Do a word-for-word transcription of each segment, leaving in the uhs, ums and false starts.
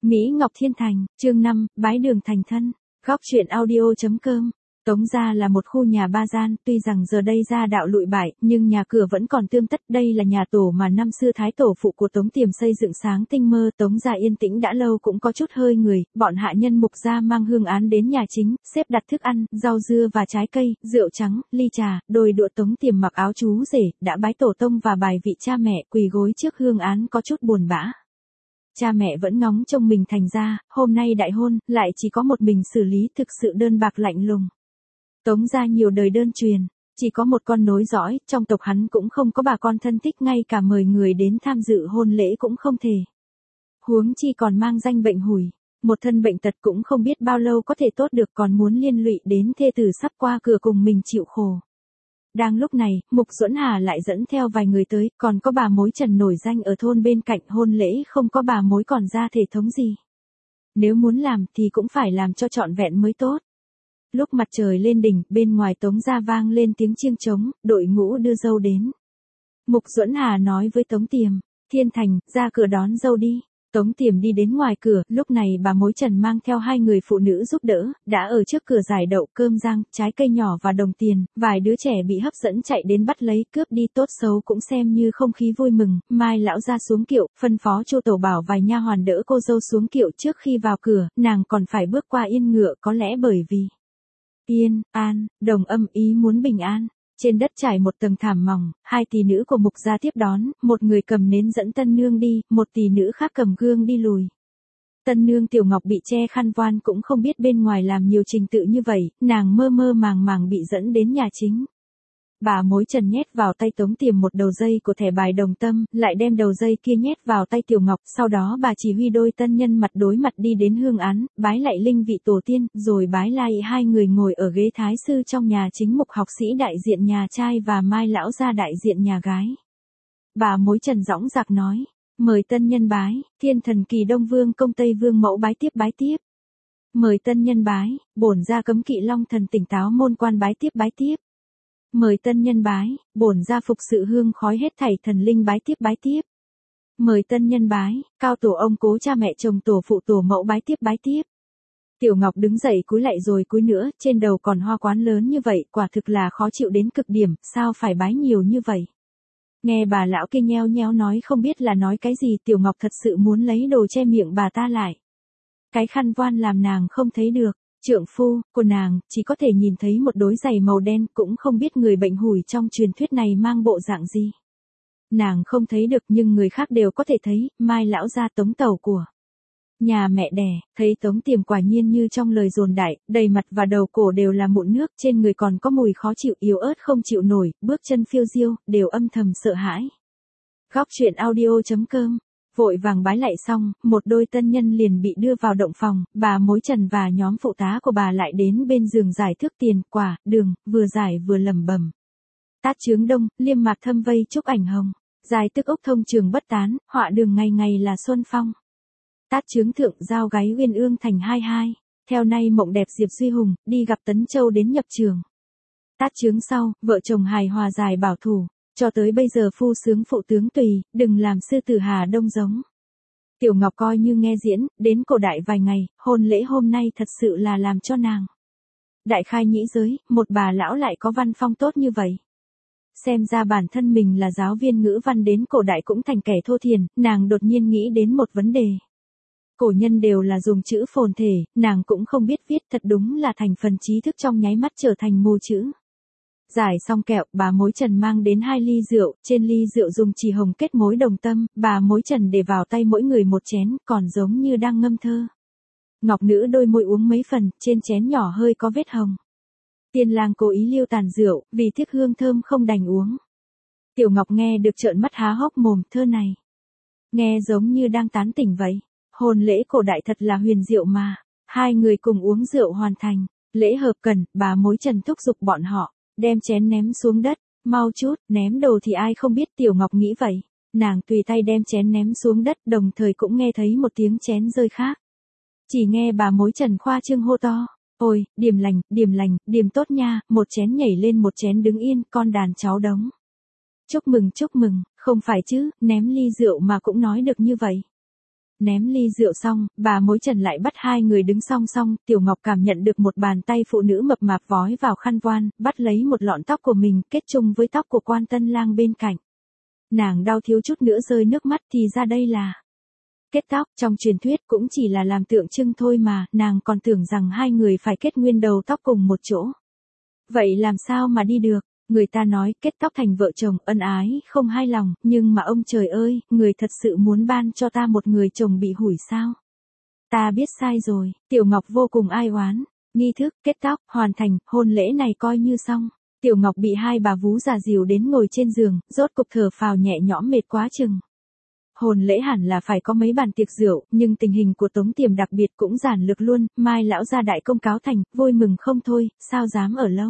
Mỹ Ngọc Thiên Thành, chương năm, bái đường thành thân, góc truyện audio.com. Tống gia là một khu nhà ba gian, tuy rằng giờ đây gia đạo lụi bại, nhưng nhà cửa vẫn còn tươm tất. Đây là nhà tổ mà năm xưa thái tổ phụ của Tống Tiềm xây dựng sáng tinh mơ. Tống gia yên tĩnh đã lâu cũng có chút hơi người, bọn hạ nhân mục gia mang hương án đến nhà chính, xếp đặt thức ăn, rau dưa và trái cây, rượu trắng, ly trà, đôi đũa. Tống Tiềm mặc áo chú rể, đã bái tổ tông và bài vị cha mẹ, quỳ gối trước hương án có chút buồn bã. Cha mẹ vẫn ngóng trông mình thành ra, hôm nay đại hôn, lại chỉ có một mình xử lý, thực sự đơn bạc lạnh lùng. Tống gia nhiều đời đơn truyền, chỉ có một con nối dõi, trong tộc hắn cũng không có bà con thân thích, ngay cả mời người đến tham dự hôn lễ cũng không thể. Huống chi còn mang danh bệnh hủi, một thân bệnh tật cũng không biết bao lâu có thể tốt được, còn muốn liên lụy đến thê tử sắp qua cửa cùng mình chịu khổ. Đang lúc này, Mục Duẫn Hà lại dẫn theo vài người tới, còn có bà mối Trần nổi danh ở thôn bên cạnh. Hôn lễ không có bà mối còn ra thể thống gì. Nếu muốn làm thì cũng phải làm cho trọn vẹn mới tốt. Lúc mặt trời lên đỉnh, bên ngoài Tống gia vang lên tiếng chiêng trống, đội ngũ đưa dâu đến. Mục Duẫn Hà nói với Tống Tiềm, Thiên Thành, ra cửa đón dâu đi. Tống Tiềm đi đến ngoài cửa, lúc này bà mối Trần mang theo hai người phụ nữ giúp đỡ, đã ở trước cửa giải đậu, cơm rang, trái cây nhỏ và đồng tiền. Vài đứa trẻ bị hấp dẫn chạy đến bắt lấy, cướp đi, tốt xấu cũng xem như không khí vui mừng. Mai lão ra xuống kiệu, phân phó Chu Tổ bảo vài nha hoàn đỡ cô dâu xuống kiệu. Trước khi vào cửa, nàng còn phải bước qua yên ngựa, có lẽ bởi vì Yên, An, đồng âm ý muốn bình an. Trên đất trải một tầng thảm mỏng, hai tỷ nữ của Mục gia tiếp đón, một người cầm nến dẫn tân nương đi, một tỷ nữ khác cầm gương đi lùi. Tân nương Tiểu Ngọc bị che khăn voan, cũng không biết bên ngoài làm nhiều trình tự như vậy, nàng mơ mơ màng màng bị dẫn đến nhà chính. Bà mối Trần nhét vào tay Tống Tiềm một đầu dây của thẻ bài đồng tâm, lại đem đầu dây kia nhét vào tay Tiểu Ngọc, sau đó bà chỉ huy đôi tân nhân mặt đối mặt đi đến hương án, bái lại linh vị tổ tiên, rồi bái lại hai người ngồi ở ghế thái sư trong nhà chính. Mục học sĩ đại diện nhà trai và Mai lão gia đại diện nhà gái. Bà mối Trần dõng dạc nói, mời tân nhân bái, Thiên Thần Kỳ Đông Vương công Tây Vương mẫu bái tiếp bái tiếp. Mời tân nhân bái, bổn gia cấm kỵ Long Thần tỉnh táo môn quan bái tiếp bái tiếp. Mời tân nhân bái, bổn gia phục sự hương khói hết thảy thần linh bái tiếp bái tiếp. Mời tân nhân bái, cao tổ ông cố cha mẹ chồng tổ phụ tổ mẫu bái tiếp bái tiếp. Tiểu Ngọc đứng dậy cúi lại rồi cúi nữa, trên đầu còn hoa quán lớn như vậy, quả thực là khó chịu đến cực điểm, sao phải bái nhiều như vậy. Nghe bà lão kia nheo nheo nói không biết là nói cái gì, Tiểu Ngọc thật sự muốn lấy đồ che miệng bà ta lại. Cái khăn voan làm nàng không thấy được. Trượng phu của nàng chỉ có thể nhìn thấy một đôi giày màu đen, cũng không biết người bệnh hủi trong truyền thuyết này mang bộ dạng gì. Nàng không thấy được nhưng người khác đều có thể thấy. Mai lão gia Tống tẩu của nhà mẹ đẻ, thấy Tống Tiềm quả nhiên như trong lời đồn đại, đầy mặt và đầu cổ đều là mụn nước, trên người còn có mùi khó chịu, yếu ớt không chịu nổi, bước chân phiêu diêu, đều âm thầm sợ hãi. Góc truyện audio.com. Vội vàng bái lại xong, một đôi tân nhân liền bị đưa vào động phòng, bà mối Trần và nhóm phụ tá của bà lại đến bên giường giải thước tiền, quả, đường, vừa giải vừa lẩm bẩm. Tát chướng đông, liêm mạc thâm vây trúc ảnh hồng, dài tức ốc thông trường bất tán, họa đường ngày ngày là xuân phong. Tát chướng thượng giao gáy uyên ương thành hai hai, theo nay mộng đẹp Diệp Duy Hùng, đi gặp Tấn Châu đến nhập trường. Tát chướng sau, vợ chồng hài hòa dài bảo thủ. Cho tới bây giờ phu sướng phụ tướng tùy, đừng làm sư tử Hà Đông giống. Tiểu Ngọc coi như nghe diễn, đến cổ đại vài ngày, hôn lễ hôm nay thật sự là làm cho nàng đại khai nhĩ giới, một bà lão lại có văn phong tốt như vậy. Xem ra bản thân mình là giáo viên ngữ văn đến cổ đại cũng thành kẻ thô thiển, nàng đột nhiên nghĩ đến một vấn đề. Cổ nhân đều là dùng chữ phồn thể, nàng cũng không biết viết, thật đúng là thành phần trí thức trong nháy mắt trở thành mù chữ. Giải xong kẹo, bà mối Trần mang đến hai ly rượu, trên ly rượu dùng chỉ hồng kết mối đồng tâm, bà mối Trần để vào tay mỗi người một chén, còn giống như đang ngâm thơ. Ngọc nữ đôi môi uống mấy phần, trên chén nhỏ hơi có vết hồng. Tiên lang cố ý liêu tàn rượu, vì tiếc hương thơm không đành uống. Tiểu Ngọc nghe được trợn mắt há hốc mồm, thơ này nghe giống như đang tán tỉnh vậy. Hôn lễ cổ đại thật là huyền diệu mà. Hai người cùng uống rượu hoàn thành, lễ hợp cần, bà mối Trần thúc giục bọn họ. Đem chén ném xuống đất, mau chút, ném đồ thì ai không biết. Tiểu Ngọc nghĩ vậy, nàng tùy tay đem chén ném xuống đất, đồng thời cũng nghe thấy một tiếng chén rơi khác. Chỉ nghe bà mối Trần khoa trương hô to, ôi, điềm lành, điềm lành, điềm tốt nha, một chén nhảy lên một chén đứng yên, con đàn cháu đống. Chúc mừng chúc mừng, không phải chứ, ném ly rượu mà cũng nói được như vậy. Ném ly rượu xong, bà mối Trần lại bắt hai người đứng song song, Tiểu Ngọc cảm nhận được một bàn tay phụ nữ mập mạp vói vào khăn voan, bắt lấy một lọn tóc của mình, kết chung với tóc của quan tân lang bên cạnh. Nàng đau thiếu chút nữa rơi nước mắt, thì ra đây là kết tóc, trong truyền thuyết cũng chỉ là làm tượng trưng thôi mà, nàng còn tưởng rằng hai người phải kết nguyên đầu tóc cùng một chỗ. Vậy làm sao mà đi được? Người ta nói kết tóc thành vợ chồng ân ái không hai lòng, nhưng mà ông trời ơi, người thật sự muốn ban cho ta một người chồng bị hủi sao? Ta biết sai rồi, Tiểu Ngọc vô cùng ai oán. Nghi thức kết tóc hoàn thành, hôn lễ này coi như xong. Tiểu Ngọc bị hai bà vú già dìu đến ngồi trên giường, rốt cục thở phào nhẹ nhõm mệt quá chừng. Hôn lễ hẳn là phải có mấy bàn tiệc rượu, nhưng tình hình của Tống Tiềm đặc biệt cũng giản lược luôn, mai lão gia đại công cáo thành, vui mừng không thôi, sao dám ở lâu.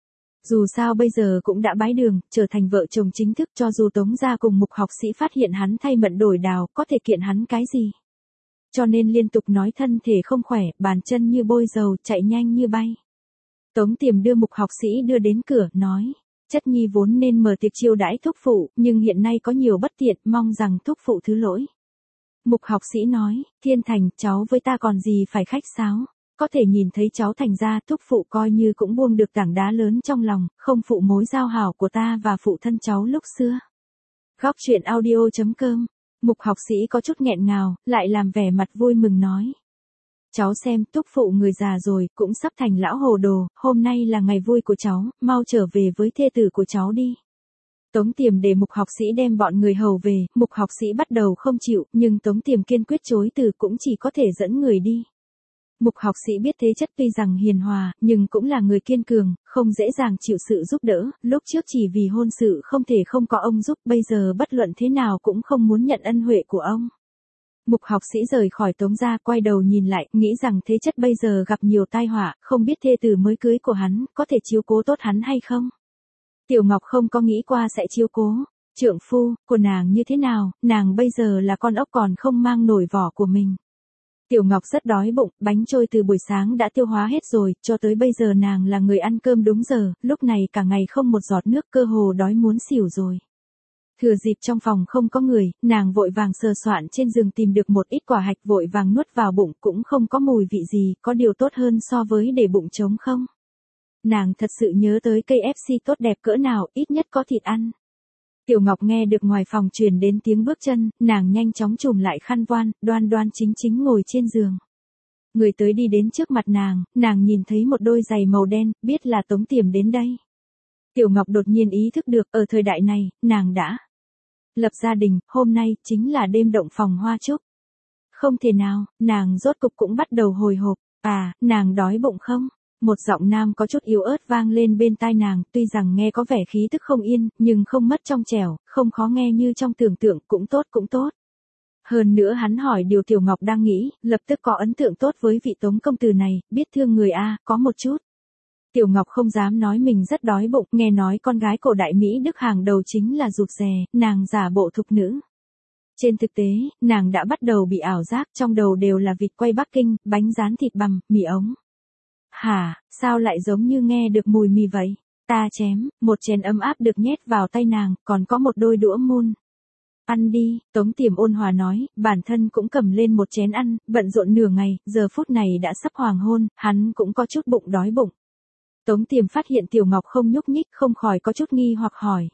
Dù sao bây giờ cũng đã bái đường, trở thành vợ chồng chính thức, cho dù Tống gia cùng Mục học sĩ phát hiện hắn thay mận đổi đào, có thể kiện hắn cái gì. Cho nên liên tục nói thân thể không khỏe, bàn chân như bôi dầu, chạy nhanh như bay. Tống Tiềm đưa Mục học sĩ đưa đến cửa, nói, chất nhi vốn nên mở tiệc chiêu đãi thúc phụ, nhưng hiện nay có nhiều bất tiện, mong rằng thúc phụ thứ lỗi. Mục học sĩ nói, Thiên Thành, cháu với ta còn gì phải khách sáo. Có thể nhìn thấy cháu thành ra, thúc phụ coi như cũng buông được tảng đá lớn trong lòng, không phụ mối giao hảo của ta và phụ thân cháu lúc xưa. Góc truyện audio chấm com. Mục học sĩ có chút nghẹn ngào, lại làm vẻ mặt vui mừng nói. Cháu xem, thúc phụ người già rồi, cũng sắp thành lão hồ đồ, hôm nay là ngày vui của cháu, mau trở về với thê tử của cháu đi. Tống Tiềm để Mục học sĩ đem bọn người hầu về, Mục học sĩ bắt đầu không chịu, nhưng Tống Tiềm kiên quyết chối từ, cũng chỉ có thể dẫn người đi. Mục học sĩ biết thế chất tuy rằng hiền hòa, nhưng cũng là người kiên cường, không dễ dàng chịu sự giúp đỡ, lúc trước chỉ vì hôn sự không thể không có ông giúp, bây giờ bất luận thế nào cũng không muốn nhận ân huệ của ông. Mục học sĩ rời khỏi Tống gia, quay đầu nhìn lại, nghĩ rằng thế chất bây giờ gặp nhiều tai họa, không biết thê tử mới cưới của hắn, có thể chiếu cố tốt hắn hay không. Tiểu Ngọc không có nghĩ qua sẽ chiếu cố. Trượng phu của nàng như thế nào, nàng bây giờ là con ốc còn không mang nổi vỏ của mình. Tiểu Ngọc rất đói bụng, bánh trôi từ buổi sáng đã tiêu hóa hết rồi, cho tới bây giờ nàng là người ăn cơm đúng giờ, lúc này cả ngày không một giọt nước, cơ hồ đói muốn xỉu rồi. Thừa dịp trong phòng không có người, nàng vội vàng sờ soạn trên giường tìm được một ít quả hạch, vội vàng nuốt vào bụng, cũng không có mùi vị gì, có điều tốt hơn so với để bụng trống không. Nàng thật sự nhớ tới cây ép xê tốt đẹp cỡ nào, ít nhất có thịt ăn. Tiểu Ngọc nghe được ngoài phòng truyền đến tiếng bước chân, nàng nhanh chóng trùm lại khăn voan, đoan đoan chính chính ngồi trên giường. Người tới đi đến trước mặt nàng, nàng nhìn thấy một đôi giày màu đen, biết là Tống Tiềm đến đây. Tiểu Ngọc đột nhiên ý thức được, ở thời đại này, nàng đã lập gia đình, hôm nay chính là đêm động phòng hoa trúc. Không thể nào, nàng rốt cục cũng bắt đầu hồi hộp, à, nàng đói bụng không? Một giọng nam có chút yếu ớt vang lên bên tai nàng, tuy rằng nghe có vẻ khí tức không yên, nhưng không mất trong trẻo, không khó nghe như trong tưởng tượng, cũng tốt cũng tốt. Hơn nữa hắn hỏi điều Tiểu Ngọc đang nghĩ, lập tức có ấn tượng tốt với vị Tống công tử này, biết thương người a, có một chút. Tiểu Ngọc không dám nói mình rất đói bụng, nghe nói con gái cổ đại Mỹ Đức hàng đầu chính là rụt rè, nàng giả bộ thục nữ. Trên thực tế, nàng đã bắt đầu bị ảo giác, trong đầu đều là vịt quay Bắc Kinh, bánh rán thịt bằm, mì ống. Hả, sao lại giống như nghe được mùi mì vậy? Ta chém, một chén ấm áp được nhét vào tay nàng, còn có một đôi đũa muôn. Ăn đi, Tống Tiềm ôn hòa nói, bản thân cũng cầm lên một chén ăn, bận rộn nửa ngày, giờ phút này đã sắp hoàng hôn, hắn cũng có chút bụng đói bụng. Tống Tiềm phát hiện Tiểu Ngọc không nhúc nhích, không khỏi có chút nghi hoặc hỏi.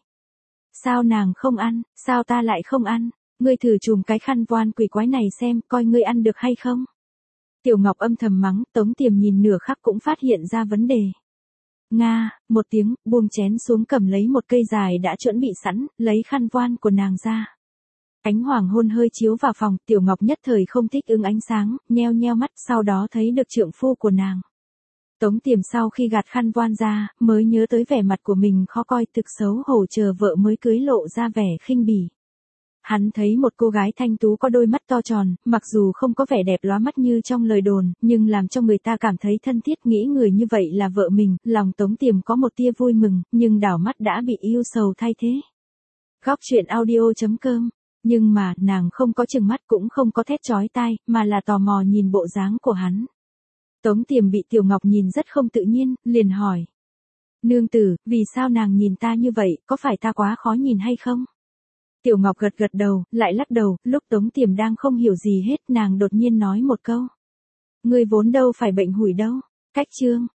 Sao nàng không ăn, sao ta lại không ăn, ngươi thử chùm cái khăn voan quỷ quái này xem, coi ngươi ăn được hay không. Tiểu Ngọc âm thầm mắng, Tống Tiềm nhìn nửa khắc cũng phát hiện ra vấn đề. Nga, một tiếng, buông chén xuống cầm lấy một cây dài đã chuẩn bị sẵn, lấy khăn voan của nàng ra. Ánh hoàng hôn hơi chiếu vào phòng, Tiểu Ngọc nhất thời không thích ứng ánh sáng, nheo nheo mắt, sau đó thấy được trượng phu của nàng. Tống Tiềm sau khi gạt khăn voan ra, mới nhớ tới vẻ mặt của mình khó coi, thực xấu hổ, chờ vợ mới cưới lộ ra vẻ khinh bỉ. Hắn thấy một cô gái thanh tú có đôi mắt to tròn, mặc dù không có vẻ đẹp lóa mắt như trong lời đồn, nhưng làm cho người ta cảm thấy thân thiết, nghĩ người như vậy là vợ mình, lòng Tống Tiềm có một tia vui mừng, nhưng đảo mắt đã bị yêu sầu thay thế. Góc truyện audio chấm com. Nhưng mà, nàng không có chừng mắt cũng không có thét chói tai, mà là tò mò nhìn bộ dáng của hắn. Tống Tiềm bị Tiểu Ngọc nhìn rất không tự nhiên, liền hỏi. Nương tử, vì sao nàng nhìn ta như vậy, có phải ta quá khó nhìn hay không? Tiểu Ngọc gật gật đầu, lại lắc đầu, lúc Tống Tiềm đang không hiểu gì hết, nàng đột nhiên nói một câu. Ngươi vốn đâu phải bệnh hủi đâu. Cách chương.